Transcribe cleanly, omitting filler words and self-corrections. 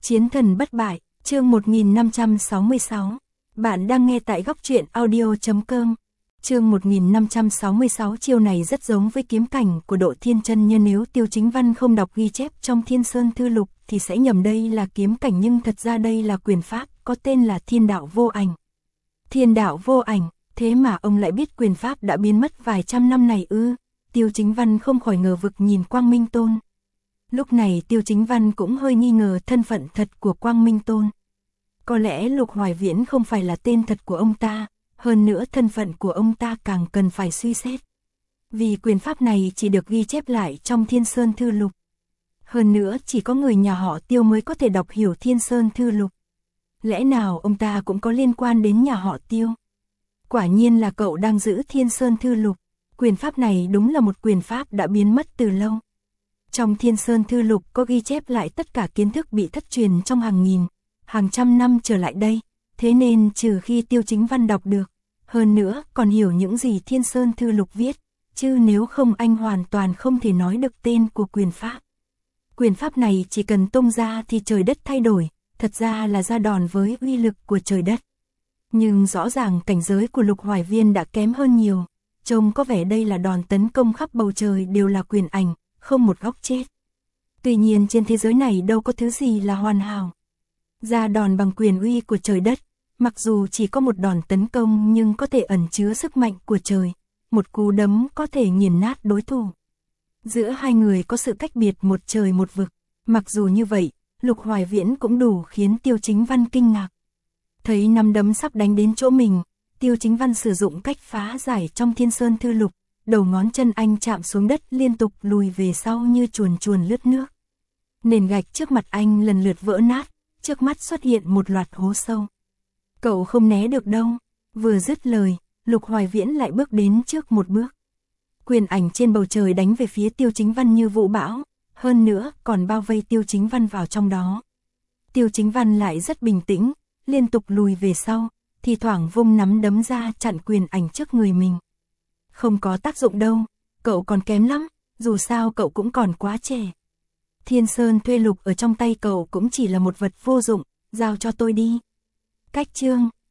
Chiến thần bất bại, chương 1566. Bạn đang nghe tại góc truyện audio.com. Chương 1566 chiêu này rất giống với kiếm cảnh của Độ Thiên Chân Nhân, nếu Tiêu Chính Văn không đọc ghi chép trong Thiên Sơn Thư Lục thì sẽ nhầm đây là kiếm cảnh, nhưng thật ra đây là quyền pháp có tên là Thiên Đạo Vô Ảnh. Thiên Đạo Vô Ảnh, thế mà ông lại biết quyền pháp đã biến mất vài trăm năm này ư? Tiêu Chính Văn không khỏi ngờ vực nhìn Quang Minh Tôn. Lúc này Tiêu Chính Văn cũng hơi nghi ngờ thân phận thật của Quang Minh Tôn. Có lẽ Lục Hoài Viễn không phải là tên thật của ông ta, hơn nữa thân phận của ông ta càng cần phải suy xét. Vì quyền pháp này chỉ được ghi chép lại trong Thiên Sơn Thư Lục. Hơn nữa chỉ có người nhà họ Tiêu mới có thể đọc hiểu Thiên Sơn Thư Lục. Lẽ nào ông ta cũng có liên quan đến nhà họ Tiêu? Quả nhiên là cậu đang giữ Thiên Sơn Thư Lục. Quyền pháp này đúng là một quyền pháp đã biến mất từ lâu. Trong Thiên Sơn Thư Lục có ghi chép lại tất cả kiến thức bị thất truyền trong hàng nghìn, hàng trăm năm trở lại đây, thế nên trừ khi Tiêu Chính Văn đọc được, hơn nữa còn hiểu những gì Thiên Sơn Thư Lục viết, chứ nếu không anh hoàn toàn không thể nói được tên của quyền pháp. Quyền pháp này chỉ cần tung ra thì trời đất thay đổi, thật ra là ra đòn với uy lực của trời đất. Nhưng rõ ràng cảnh giới của Lục Hoài Viên đã kém hơn nhiều, trông có vẻ đây là đòn tấn công khắp bầu trời đều là quyền ảnh, không một góc chết. Tuy nhiên trên thế giới này đâu có thứ gì là hoàn hảo. Ra đòn bằng quyền uy của trời đất, mặc dù chỉ có một đòn tấn công nhưng có thể ẩn chứa sức mạnh của trời, một cú đấm có thể nghiền nát đối thủ. Giữa hai người có sự cách biệt một trời một vực, mặc dù như vậy, Lục Hoài Viễn cũng đủ khiến Tiêu Chính Văn kinh ngạc. Thấy nắm đấm sắp đánh đến chỗ mình, Tiêu Chính Văn sử dụng cách phá giải trong Thiên Sơn Thư Lục, đầu ngón chân anh chạm xuống đất liên tục lùi về sau như chuồn chuồn lướt nước. Nền gạch trước mặt anh lần lượt vỡ nát, trước mắt xuất hiện một loạt hố sâu. Cậu không né được đâu. Vừa dứt lời, Lục Hoài Viễn lại bước đến trước một bước. Quyền ảnh trên bầu trời đánh về phía Tiêu Chính Văn như vũ bão, hơn nữa còn bao vây Tiêu Chính Văn vào trong đó. Tiêu Chính Văn lại rất bình tĩnh, liên tục lùi về sau, thì thoảng vung nắm đấm ra chặn quyền ảnh trước người mình. Không có tác dụng đâu, cậu còn kém lắm, dù sao cậu cũng còn quá trẻ. Thiên Sơn Thuê Lục ở trong tay cậu cũng chỉ là một vật vô dụng, giao cho tôi đi. Cách chương